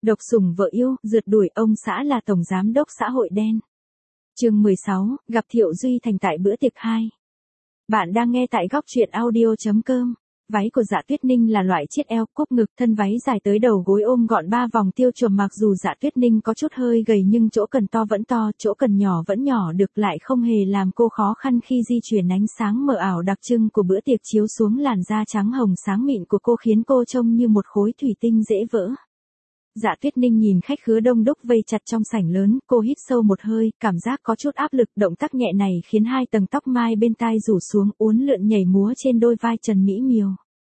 Độc sủng vợ yêu, rượt đuổi ông xã là tổng giám đốc xã hội đen. Chương 16, gặp Thiệu Duy Thành tại bữa tiệc 2. Bạn đang nghe tại góc truyện audio.com. Váy của Dạ Tuyết Ninh là loại chiết eo, cúp ngực, thân váy dài tới đầu gối ôm gọn 3 vòng tiêu chuẩn, mặc dù Dạ Tuyết Ninh có chút hơi gầy nhưng chỗ cần to vẫn to, chỗ cần nhỏ vẫn nhỏ được, lại không hề làm cô khó khăn khi di chuyển. Ánh sáng mờ ảo đặc trưng của bữa tiệc chiếu xuống làn da trắng hồng sáng mịn của cô khiến cô trông như một khối thủy tinh dễ vỡ. Dạ Tuyết Ninh nhìn khách khứa đông đúc vây chặt trong sảnh lớn, cô hít sâu một hơi, cảm giác có chút áp lực, động tác nhẹ này khiến 2 tầng tóc mai bên tai rủ xuống, uốn lượn nhảy múa trên đôi vai trần mỹ miều.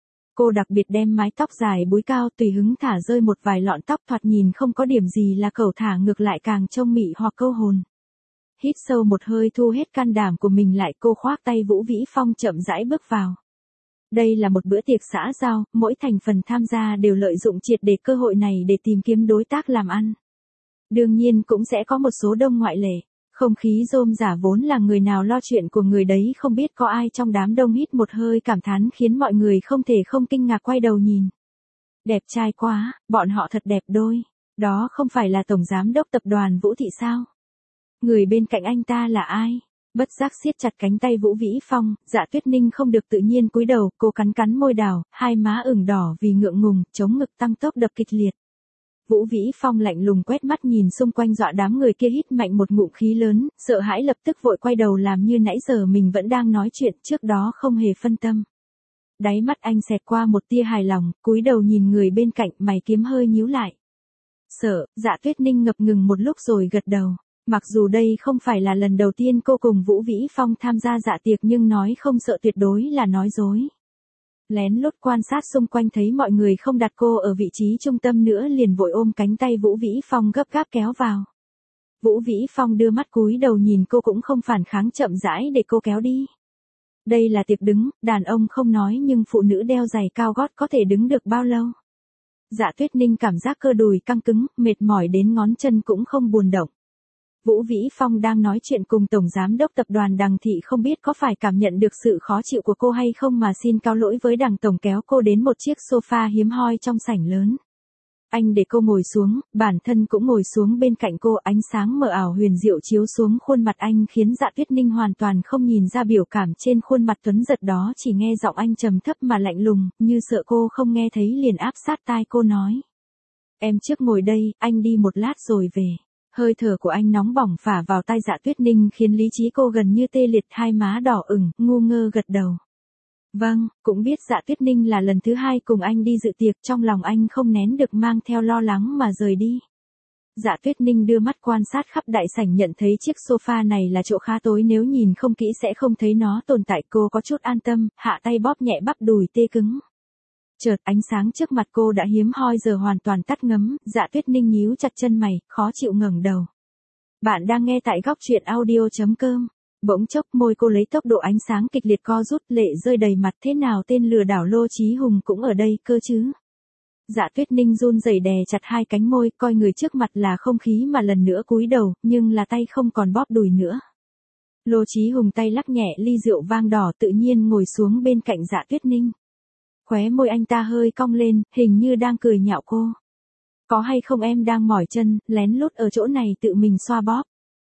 Cô đặc biệt đem mái tóc dài búi cao tùy hứng thả rơi một vài lọn tóc, thoạt nhìn không có điểm gì là cẩu thả, ngược lại càng trông mị hoặc câu hồn. Hít sâu một hơi, thu hết can đảm của mình lại, cô khoác tay Vũ Vĩ Phong chậm rãi bước vào. Đây là một bữa tiệc xã giao, mỗi thành phần tham gia đều lợi dụng triệt để cơ hội này để tìm kiếm đối tác làm ăn. Đương nhiên cũng sẽ có một số đông ngoại lệ. Không khí rôm rả, vốn là người nào lo chuyện của người đấy, không biết có ai trong đám đông hít một hơi cảm thán khiến mọi người không thể không kinh ngạc quay đầu nhìn. Đẹp trai quá, bọn họ thật đẹp đôi. Đó không phải là tổng giám đốc tập đoàn Vũ Thị sao? Người bên cạnh anh ta là ai? Bất giác siết chặt cánh tay Vũ Vĩ Phong, Dạ Tuyết Ninh không được tự nhiên cúi đầu, cô cắn môi đào, hai má ửng đỏ vì ngượng ngùng, chống ngực tăng tốc đập kịch liệt. Vũ Vĩ Phong lạnh lùng quét mắt nhìn xung quanh, dọa đám người kia hít mạnh một ngụm khí lớn, sợ hãi lập tức vội quay đầu làm như nãy giờ mình vẫn đang nói chuyện, trước đó không hề phân tâm. Đáy mắt anh xẹt qua một tia hài lòng, cúi đầu nhìn người bên cạnh, mày kiếm hơi nhíu lại. Sợ, Dạ Tuyết Ninh ngập ngừng một lúc rồi gật đầu. Mặc dù đây không phải là lần đầu tiên cô cùng Vũ Vĩ Phong tham gia dạ tiệc, nhưng nói không sợ tuyệt đối là nói dối. Lén lút quan sát xung quanh thấy mọi người không đặt cô ở vị trí trung tâm nữa, liền vội ôm cánh tay Vũ Vĩ Phong gấp gáp kéo vào. Vũ Vĩ Phong đưa mắt cúi đầu nhìn cô cũng không phản kháng, chậm rãi để cô kéo đi. Đây là tiệc đứng, đàn ông không nói nhưng phụ nữ đeo giày cao gót có thể đứng được bao lâu. Dạ Tuyết Ninh cảm giác cơ đùi căng cứng, mệt mỏi đến ngón chân cũng không buồn động. Vũ Vĩ Phong đang nói chuyện cùng tổng giám đốc tập đoàn Đằng Thị, không biết có phải cảm nhận được sự khó chịu của cô hay không mà xin cáo lỗi với Đằng tổng, kéo cô đến một chiếc sofa hiếm hoi trong sảnh lớn. Anh để cô ngồi xuống, bản thân cũng ngồi xuống bên cạnh cô, ánh sáng mờ ảo huyền diệu chiếu xuống khuôn mặt anh khiến Dạ Tuyết Ninh hoàn toàn không nhìn ra biểu cảm trên khuôn mặt tuấn giật đó, chỉ nghe giọng anh trầm thấp mà lạnh lùng, như sợ cô không nghe thấy liền áp sát tai cô nói. Em trước ngồi đây, anh đi một lát rồi về. Hơi thở của anh nóng bỏng phả vào tai Dạ Tuyết Ninh khiến lý trí cô gần như tê liệt, hai má đỏ ửng, ngu ngơ gật đầu. Vâng, cũng biết Dạ Tuyết Ninh là lần thứ 2 cùng anh đi dự tiệc, trong lòng anh không nén được mang theo lo lắng mà rời đi. Dạ Tuyết Ninh đưa mắt quan sát khắp đại sảnh, nhận thấy chiếc sofa này là chỗ khá tối, nếu nhìn không kỹ sẽ không thấy nó tồn tại, cô có chút an tâm, hạ tay bóp nhẹ bắp đùi tê cứng. Chợt ánh sáng trước mặt cô đã hiếm hoi giờ hoàn toàn tắt ngấm, Dạ Tuyết Ninh nhíu chặt chân mày, khó chịu ngẩng đầu. Bạn đang nghe tại góc truyện audio.com. Bỗng chốc môi cô lấy tốc độ ánh sáng kịch liệt co rút, lệ rơi đầy mặt, thế nào tên lừa đảo Lô Chí Hùng cũng ở đây cơ chứ? Dạ Tuyết Ninh run rẩy đè chặt hai cánh môi, coi người trước mặt là không khí mà lần nữa cúi đầu, nhưng là tay không còn bóp đùi nữa. Lô Chí Hùng tay lắc nhẹ ly rượu vang đỏ, tự nhiên ngồi xuống bên cạnh Dạ Tuyết Ninh. Khóe môi anh ta hơi cong lên, hình như đang cười nhạo cô. Có hay không em đang mỏi chân, lén lút ở chỗ này tự mình xoa bóp.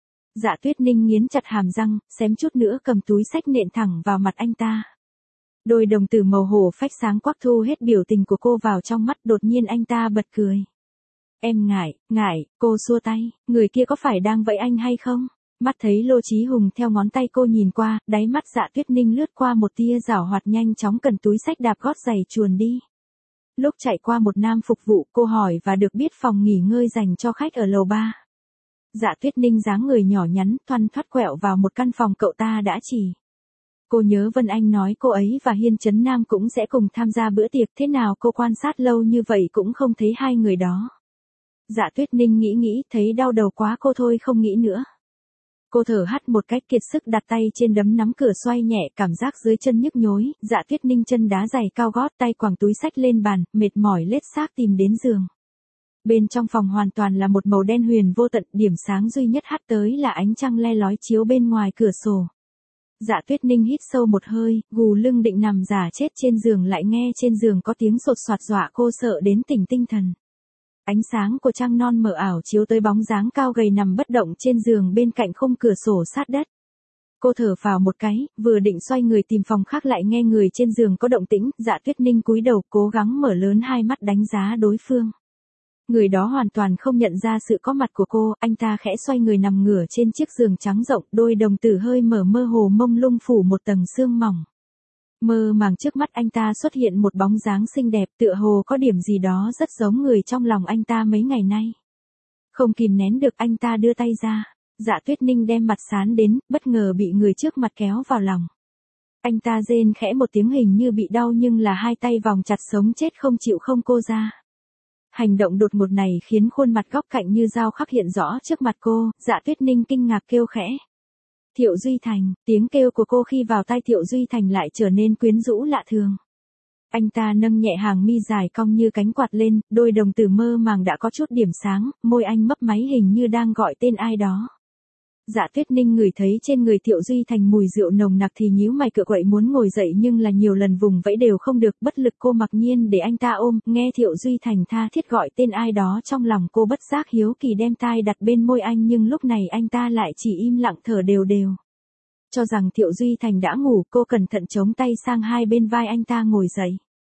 Dạ Tuyết Ninh nghiến chặt hàm răng, xém chút nữa cầm túi xách nện thẳng vào mặt anh ta. Đôi đồng tử màu hổ phách sáng quắc thu hết biểu tình của cô vào trong mắt, đột nhiên anh ta bật cười. Em ngại, cô xua tay, người kia có phải đang vẫy anh hay không? Mắt thấy Lô Chí Hùng theo ngón tay cô nhìn qua, đáy mắt Dạ Tuyết Ninh lướt qua một tia giảo hoạt, nhanh chóng cần túi xách đạp gót giày chuồn đi. Lúc chạy qua một nam phục vụ, cô hỏi và được biết phòng nghỉ ngơi dành cho khách ở lầu 3. Dạ Tuyết Ninh dáng người nhỏ nhắn, thoăn thoắt quẹo vào một căn phòng cậu ta đã chỉ. Cô nhớ Vân Anh nói cô ấy và Hiên Chấn Nam cũng sẽ cùng tham gia bữa tiệc, thế nào cô quan sát lâu như vậy cũng không thấy hai người đó. Dạ Tuyết Ninh nghĩ thấy đau đầu quá, cô thôi không nghĩ nữa. Cô thở hắt một cách kiệt sức, đặt tay trên đấm nắm cửa xoay nhẹ, cảm giác dưới chân nhức nhối, Dạ Tuyết Ninh chân đá giày cao gót, tay quàng túi xách lên bàn, mệt mỏi lết xác tìm đến giường. Bên trong phòng hoàn toàn là một màu đen huyền vô tận, điểm sáng duy nhất hắt tới là ánh trăng le lói chiếu bên ngoài cửa sổ. Dạ Tuyết Ninh hít sâu một hơi, gù lưng định nằm giả chết trên giường, lại nghe trên giường có tiếng sột soạt dọa cô sợ đến tỉnh tinh thần. Ánh sáng của trăng non mờ ảo chiếu tới bóng dáng cao gầy nằm bất động trên giường bên cạnh khung cửa sổ sát đất. Cô thở phào một cái, vừa định xoay người tìm phòng khác lại nghe người trên giường có động tĩnh, Dạ Tuyết Ninh cúi đầu cố gắng mở lớn hai mắt đánh giá đối phương. Người đó hoàn toàn không nhận ra sự có mặt của cô, anh ta khẽ xoay người nằm ngửa trên chiếc giường trắng rộng, đôi đồng tử hơi mở mơ hồ mông lung phủ một tầng sương mỏng. Mơ màng trước mắt anh ta xuất hiện một bóng dáng xinh đẹp tựa hồ có điểm gì đó rất giống người trong lòng anh ta mấy ngày nay. Không kìm nén được anh ta đưa tay ra. Dạ Tuyết Ninh đem mặt sán đến, bất ngờ bị người trước mặt kéo vào lòng. Anh ta rên khẽ một tiếng hình như bị đau nhưng là hai tay vòng chặt sống chết không chịu không cô ra. Hành động đột ngột này khiến khuôn mặt góc cạnh như dao khắc hiện rõ trước mặt cô, Dạ Tuyết Ninh kinh ngạc kêu khẽ. Thiệu Duy Thành, tiếng kêu của cô khi vào tai Thiệu Duy Thành lại trở nên quyến rũ lạ thường. Anh ta nâng nhẹ hàng mi dài cong như cánh quạt lên, đôi đồng tử mơ màng đã có chút điểm sáng, môi anh mấp máy hình như đang gọi tên ai đó. Dạ Tuyết Ninh ngửi thấy trên người Thiệu Duy Thành mùi rượu nồng nặc thì nhíu mày cựa quậy muốn ngồi dậy nhưng là nhiều lần vùng vẫy đều không được, bất lực cô mặc nhiên để anh ta ôm, nghe Thiệu Duy Thành tha thiết gọi tên ai đó trong lòng cô bất giác hiếu kỳ đem tai đặt bên môi anh nhưng lúc này anh ta lại chỉ im lặng thở đều đều. Cho rằng Thiệu Duy Thành đã ngủ, cô cẩn thận chống tay sang hai bên vai anh ta ngồi dậy.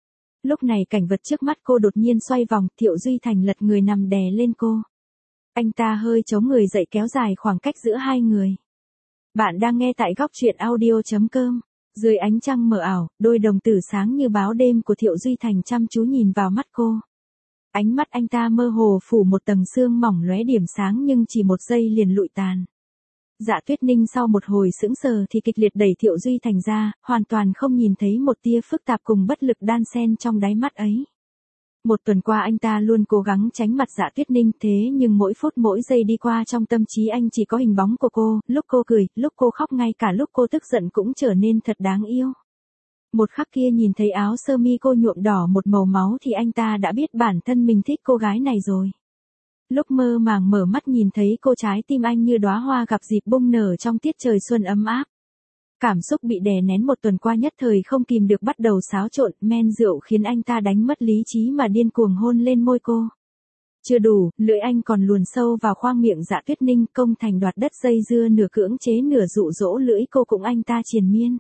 Lúc này cảnh vật trước mắt cô đột nhiên xoay vòng, Thiệu Duy Thành lật người nằm đè lên cô. Anh ta hơi chống người dậy kéo dài khoảng cách giữa hai người. Bạn đang nghe tại góc truyện audio.com. Dưới ánh trăng mờ ảo, đôi đồng tử sáng như báo đêm của Thiệu Duy Thành chăm chú nhìn vào mắt cô. Ánh mắt anh ta mơ hồ phủ một tầng sương mỏng lóe điểm sáng nhưng chỉ một giây liền lụi tàn. Dạ Tuyết Ninh sau một hồi sững sờ thì kịch liệt đẩy Thiệu Duy Thành ra, hoàn toàn không nhìn thấy một tia phức tạp cùng bất lực đan xen trong đáy mắt ấy. Một tuần qua anh ta luôn cố gắng tránh mặt Dạ Tuyết Ninh thế nhưng mỗi phút mỗi giây đi qua trong tâm trí anh chỉ có hình bóng của cô, lúc cô cười, lúc cô khóc ngay cả lúc cô tức giận cũng trở nên thật đáng yêu. Một khắc kia nhìn thấy áo sơ mi cô nhuộm đỏ một màu máu thì anh ta đã biết bản thân mình thích cô gái này rồi. Lúc mơ màng mở mắt nhìn thấy cô trái tim anh như đóa hoa gặp dịp bung nở trong tiết trời xuân ấm áp. Cảm xúc bị đè nén một tuần qua nhất thời không kìm được bắt đầu xáo trộn, men rượu khiến anh ta đánh mất lý trí mà điên cuồng hôn lên môi cô. Chưa đủ, lưỡi anh còn luồn sâu vào khoang miệng Dạ Tuyết Ninh, công thành đoạt đất dây dưa nửa cưỡng chế nửa dụ dỗ lưỡi cô cũng anh ta triền miên.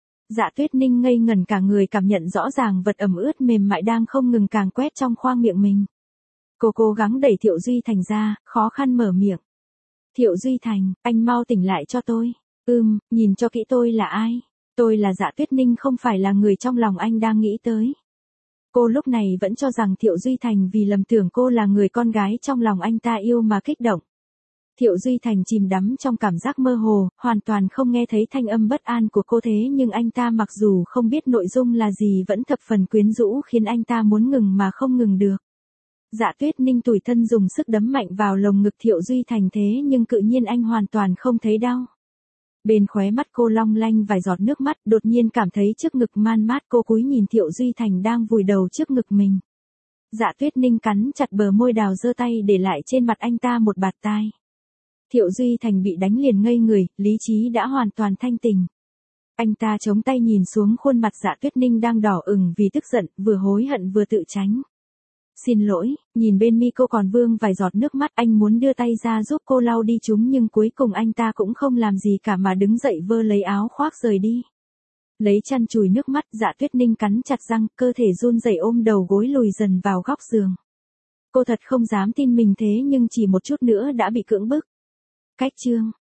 Dạ Tuyết Ninh ngây ngẩn cả người cảm nhận rõ ràng vật ẩm ướt mềm mại đang không ngừng càn quét trong khoang miệng mình. Cô cố gắng đẩy Thiệu Duy Thành ra, khó khăn mở miệng. Thiệu Duy Thành, anh mau tỉnh lại cho tôi. Nhìn cho kỹ tôi là ai? Tôi là Dạ Tuyết Ninh không phải là người trong lòng anh đang nghĩ tới. Cô lúc này vẫn cho rằng Thiệu Duy Thành vì lầm tưởng cô là người con gái trong lòng anh ta yêu mà kích động. Thiệu Duy Thành chìm đắm trong cảm giác mơ hồ, hoàn toàn không nghe thấy thanh âm bất an của cô thế nhưng anh ta mặc dù không biết nội dung là gì vẫn thập phần quyến rũ khiến anh ta muốn ngừng mà không ngừng được. Dạ Tuyết Ninh tủi thân dùng sức đấm mạnh vào lồng ngực Thiệu Duy Thành thế nhưng tự nhiên anh hoàn toàn không thấy đau. Bên khóe mắt cô long lanh vài giọt nước mắt, đột nhiên cảm thấy trước ngực man mát, cô cúi nhìn Thiệu Duy Thành đang vùi đầu trước ngực mình. Dạ Tuyết Ninh cắn chặt bờ môi đào giơ tay để lại trên mặt anh ta một bạt tai. Thiệu Duy Thành bị đánh liền ngây người, lý trí đã hoàn toàn thanh tỉnh. Anh ta chống tay nhìn xuống khuôn mặt Dạ Tuyết Ninh đang đỏ ửng vì tức giận, vừa hối hận vừa tự tránh. Xin lỗi, nhìn bên mi cô còn vương vài giọt nước mắt, anh muốn đưa tay ra giúp cô lau đi chúng nhưng cuối cùng anh ta cũng không làm gì cả mà đứng dậy vơ lấy áo khoác rời đi. Lấy chăn chùi nước mắt, Dạ Tuyết Ninh cắn chặt răng, cơ thể run rẩy ôm đầu gối lùi dần vào góc giường. Cô thật không dám tin mình thế nhưng chỉ một chút nữa đã bị cưỡng bức. Cách chương